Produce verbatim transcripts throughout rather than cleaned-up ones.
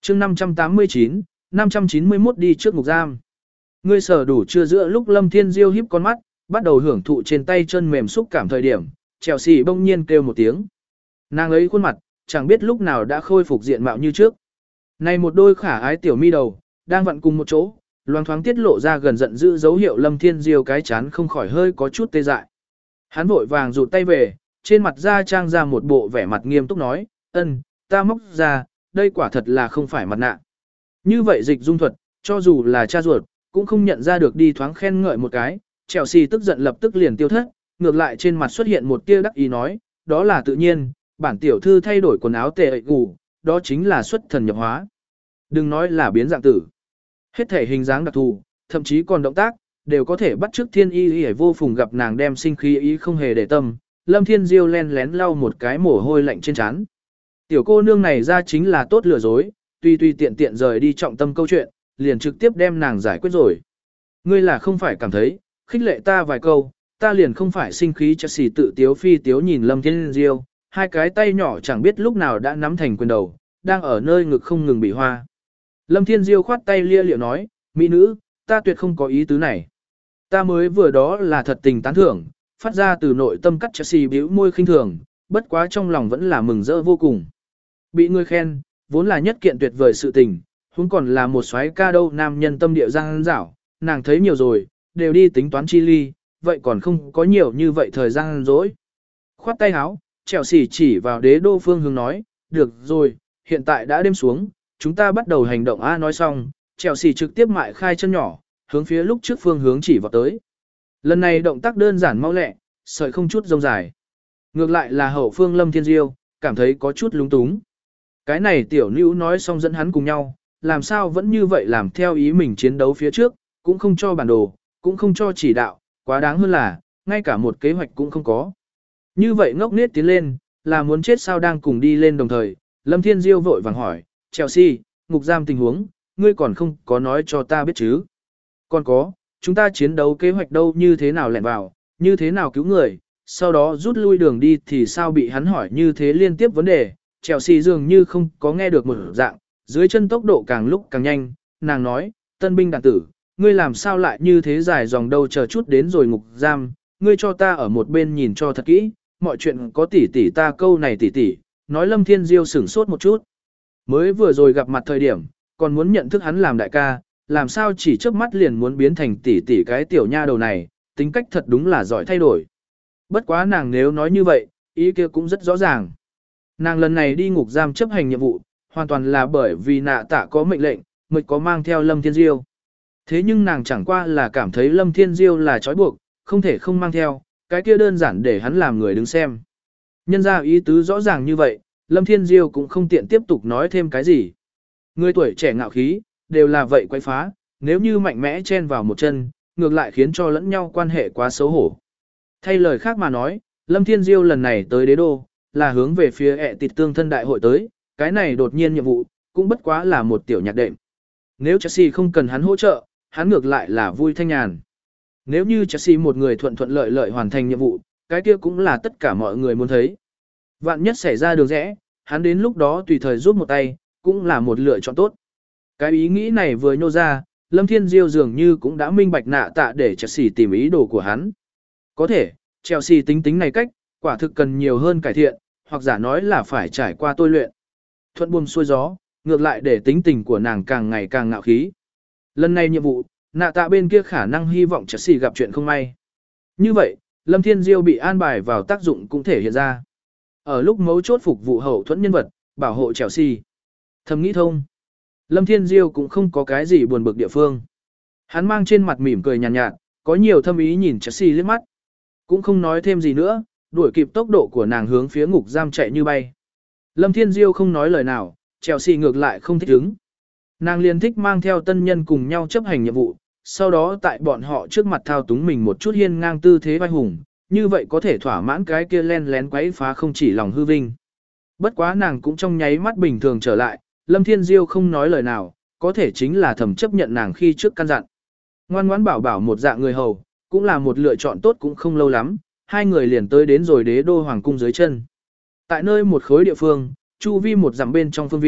chương năm trăm tám mươi chín, năm trăm chín mươi mốt đi trước ngục giam. Ngươi sở đủ chưa giữa lúc Lâm Thiên Diêu híp con mắt, bắt đầu hưởng thụ trên tay chân mềm xúc cảm thời điểm, Chelsea bỗng nhiên kêu một tiếng. Nàng ấy khuôn mặt, chẳng biết lúc nào đã khôi phục diện mạo như trước. Này một đôi khả ái tiểu mi đầu, đang vặn cùng một chỗ, loáng thoáng tiết lộ ra gần giận dữ dấu hiệu Lâm Thiên Diêu cái chán không khỏi hơi có chút tê dại. Hắn vội vàng rụt tay về, trên mặt da trang ra một bộ vẻ mặt nghiêm túc nói, ân, ta móc ra, đây quả thật là không phải mặt nạ. Như vậy dịch dung thuật, cho dù là cha ruột, cũng không nhận ra được đi thoáng khen ngợi một cái, Chelsea tức giận lập tức liền tiêu thất, ngược lại trên mặt xuất hiện một tia đắc ý nói, đó là tự nhiên, bản tiểu thư thay đổi quần áo tệ gù, đó chính là xuất thần nhập hóa. Đừng nói là biến dạng tử. Hết thể hình dáng đặc thù, thậm chí còn động tác, đều có thể bắt chước Thiên Y Y vô phùng gặp nàng đem sinh khí ý không hề để tâm, Lâm Thiên Diêu len lén lau một cái mồ hôi lạnh trên trán. Tiểu cô nương này ra chính là tốt lừa dối, tuy tuy tiện tiện rời đi trọng tâm câu chuyện, liền trực tiếp đem nàng giải quyết rồi. Ngươi là không phải cảm thấy, khích lệ ta vài câu, ta liền không phải sinh khí cho xì tự tiếu phi tiếu nhìn Lâm Thiên Diêu, hai cái tay nhỏ chẳng biết lúc nào đã nắm thành quyền đầu, đang ở nơi ngực không ngừng bị hoa. Lâm Thiên Diêu khoát tay lia liệu nói, mỹ nữ, ta tuyệt không có ý tứ này. Ta mới vừa đó là thật tình tán thưởng, phát ra từ nội tâm cắt Chelsea bĩu môi khinh thường, bất quá trong lòng vẫn là mừng rỡ vô cùng. Bị người khen, vốn là nhất kiện tuyệt vời sự tình, huống còn là một soái ca đâu nam nhân tâm địa giang dảo, nàng thấy nhiều rồi, đều đi tính toán chi ly, vậy còn không có nhiều như vậy thời gian rỗi. Khoát tay áo, Chelsea chỉ vào đế đô phương hướng nói, được rồi, hiện tại đã đêm xuống, chúng ta bắt đầu hành động. A nói xong, Chelsea trực tiếp mại khai chân nhỏ, hướng phía lúc trước phương hướng chỉ vào tới. Lần này động tác đơn giản mau lẹ, sợi không chút rông dài. Ngược lại là hậu phương Lâm Thiên Diêu, cảm thấy có chút lúng túng. Cái này tiểu nữ nói xong dẫn hắn cùng nhau, làm sao vẫn như vậy làm theo ý mình chiến đấu phía trước, cũng không cho bản đồ, cũng không cho chỉ đạo, quá đáng hơn là, ngay cả một kế hoạch cũng không có. Như vậy ngốc nết tiến lên, là muốn chết sao đang cùng đi lên đồng thời, Lâm Thiên Diêu vội vàng hỏi, Chelsea, ngục giam tình huống, ngươi còn không có nói cho ta biết chứ. Còn có, chúng ta chiến đấu kế hoạch đâu như thế nào lẻn vào, như thế nào cứu người, sau đó rút lui đường đi thì sao bị hắn hỏi như thế liên tiếp vấn đề, Chelsea dường như không có nghe được một dạng, dưới chân tốc độ càng lúc càng nhanh, nàng nói, tân binh đàn tử, ngươi làm sao lại như thế dài dòng đâu chờ chút đến rồi ngục giam, ngươi cho ta ở một bên nhìn cho thật kỹ, mọi chuyện có tỉ tỉ ta câu này tỉ tỉ, nói Lâm Thiên Diêu sửng sốt một chút. Mới vừa rồi gặp mặt thời điểm, còn muốn nhận thức hắn làm đại ca, làm sao chỉ chớp mắt liền muốn biến thành tỉ tỉ cái tiểu nha đầu này, tính cách thật đúng là giỏi thay đổi. Bất quá nàng nếu nói như vậy, ý kia cũng rất rõ ràng. Nàng lần này đi ngục giam chấp hành nhiệm vụ, hoàn toàn là bởi vì nạ tạ có mệnh lệnh, mới có mang theo Lâm Thiên Diêu. Thế nhưng nàng chẳng qua là cảm thấy Lâm Thiên Diêu là trói buộc, không thể không mang theo, cái kia đơn giản để hắn làm người đứng xem. Nhân ra ý tứ rõ ràng như vậy, Lâm Thiên Diêu cũng không tiện tiếp tục nói thêm cái gì. Người tuổi trẻ ngạo khí, đều là vậy quay phá, nếu như mạnh mẽ chen vào một chân, ngược lại khiến cho lẫn nhau quan hệ quá xấu hổ. Thay lời khác mà nói, Lâm Thiên Diêu lần này tới đế đô, là hướng về phía ẹ tịt tương thân đại hội tới, cái này đột nhiên nhiệm vụ, cũng bất quá là một tiểu nhạc đệm. Nếu Chelsea không cần hắn hỗ trợ, hắn ngược lại là vui thanh nhàn. Nếu như Chelsea một người thuận thuận lợi lợi hoàn thành nhiệm vụ, cái kia cũng là tất cả mọi người muốn thấy. Vạn nhất xảy ra đường rẽ, hắn đến lúc đó tùy thời giúp một tay, cũng là một lựa chọn tốt. Cái ý nghĩ này vừa nhô ra, Lâm Thiên Diêu dường như cũng đã minh bạch nạ tạ để Chelsea tìm ý đồ của hắn. Có thể, Chelsea tính tính này cách, quả thực cần nhiều hơn cải thiện, hoặc giả nói là phải trải qua tôi luyện. Thuận buồm xuôi gió, ngược lại để tính tình của nàng càng ngày càng ngạo khí. Lần này nhiệm vụ, nạ tạ bên kia khả năng hy vọng Chelsea gặp chuyện không may. Như vậy, Lâm Thiên Diêu bị an bài vào tác dụng cũng thể hiện ra. Ở lúc mấu chốt phục vụ hậu thuẫn nhân vật, bảo hộ Chelsea. Thầm nghĩ thông. Lâm Thiên Diêu cũng không có cái gì buồn bực địa phương. Hắn mang trên mặt mỉm cười nhàn nhạt, nhạt, có nhiều thâm ý nhìn Chelsea liếc mắt. Cũng không nói thêm gì nữa, đuổi kịp tốc độ của nàng hướng phía ngục giam chạy như bay. Lâm Thiên Diêu không nói lời nào, Chelsea ngược lại không thích ứng. Nàng liền thích mang theo tân nhân cùng nhau chấp hành nhiệm vụ, sau đó tại bọn họ trước mặt thao túng mình một chút hiên ngang tư thế vai hùng, như vậy có thể thỏa mãn cái kia len lén quấy phá không chỉ lòng hư vinh. Bất quá nàng cũng trong nháy mắt bình thường trở lại, Lâm Thiên Diêu không nói lời nào, có thể chính là thầm chấp nhận nàng khi trước căn dặn. Ngoan ngoãn bảo bảo một dạng người hầu, cũng là một lựa chọn tốt cũng không lâu lắm, hai người liền tới đến rồi đế đô hoàng cung dưới chân. Tại nơi một khối địa phương, chu vi một dặm bên trong phương viên,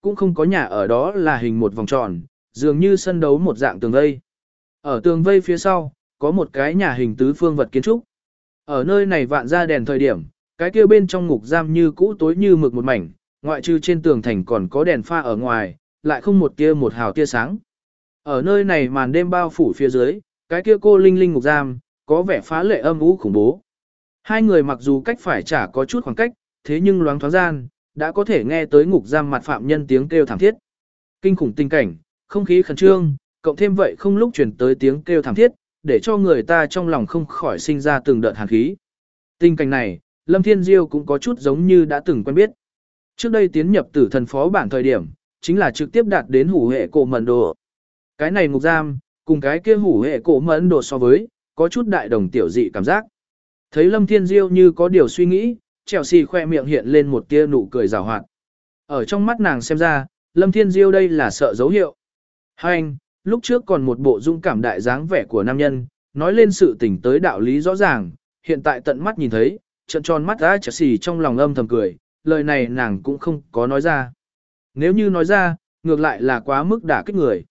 cũng không có nhà ở, đó là hình một vòng tròn, dường như sân đấu một dạng tường vây. Ở tường vây phía sau, có một cái nhà hình tứ phương vật kiến trúc. Ở nơi này vạn ra đèn thời điểm, cái kia bên trong ngục giam như cũ tối như mực một mảnh, ngoại trừ trên tường thành còn có đèn pha ở ngoài, lại không một tia một hào tia sáng. Ở nơi này màn đêm bao phủ phía dưới, cái kia cô linh linh ngục giam, có vẻ phá lệ âm u khủng bố. Hai người mặc dù cách phải chả có chút khoảng cách, thế nhưng loáng thoáng gian, đã có thể nghe tới ngục giam mặt phạm nhân tiếng kêu thảm thiết. Kinh khủng tình cảnh, không khí khẩn trương, cộng thêm vậy không lúc truyền tới tiếng kêu thảm thiết, để cho người ta trong lòng không khỏi sinh ra từng đợt hàn khí. Tình cảnh này, Lâm Thiên Diêu cũng có chút giống như đã từng quen biết. Trước đây tiến nhập tử thần phó bản thời điểm, chính là trực tiếp đạt đến hủ hệ cổ mẫn đồ. Cái này ngục giam, cùng cái kia hủ hệ cổ mẫn đồ so với, có chút đại đồng tiểu dị cảm giác. Thấy Lâm Thiên Diêu như có điều suy nghĩ, Chelsea khoe miệng hiện lên một tia nụ cười rào hoạt. Ở trong mắt nàng xem ra, Lâm Thiên Diêu đây là sợ dấu hiệu. Hai anh, lúc trước còn một bộ dung cảm đại dáng vẻ của nam nhân, nói lên sự tình tới đạo lý rõ ràng, hiện tại tận mắt nhìn thấy, trợn tròn mắt ra Chelsea trong lòng âm thầm cười, lời này nàng cũng không có nói ra. Nếu như nói ra, ngược lại là quá mức đả kích người.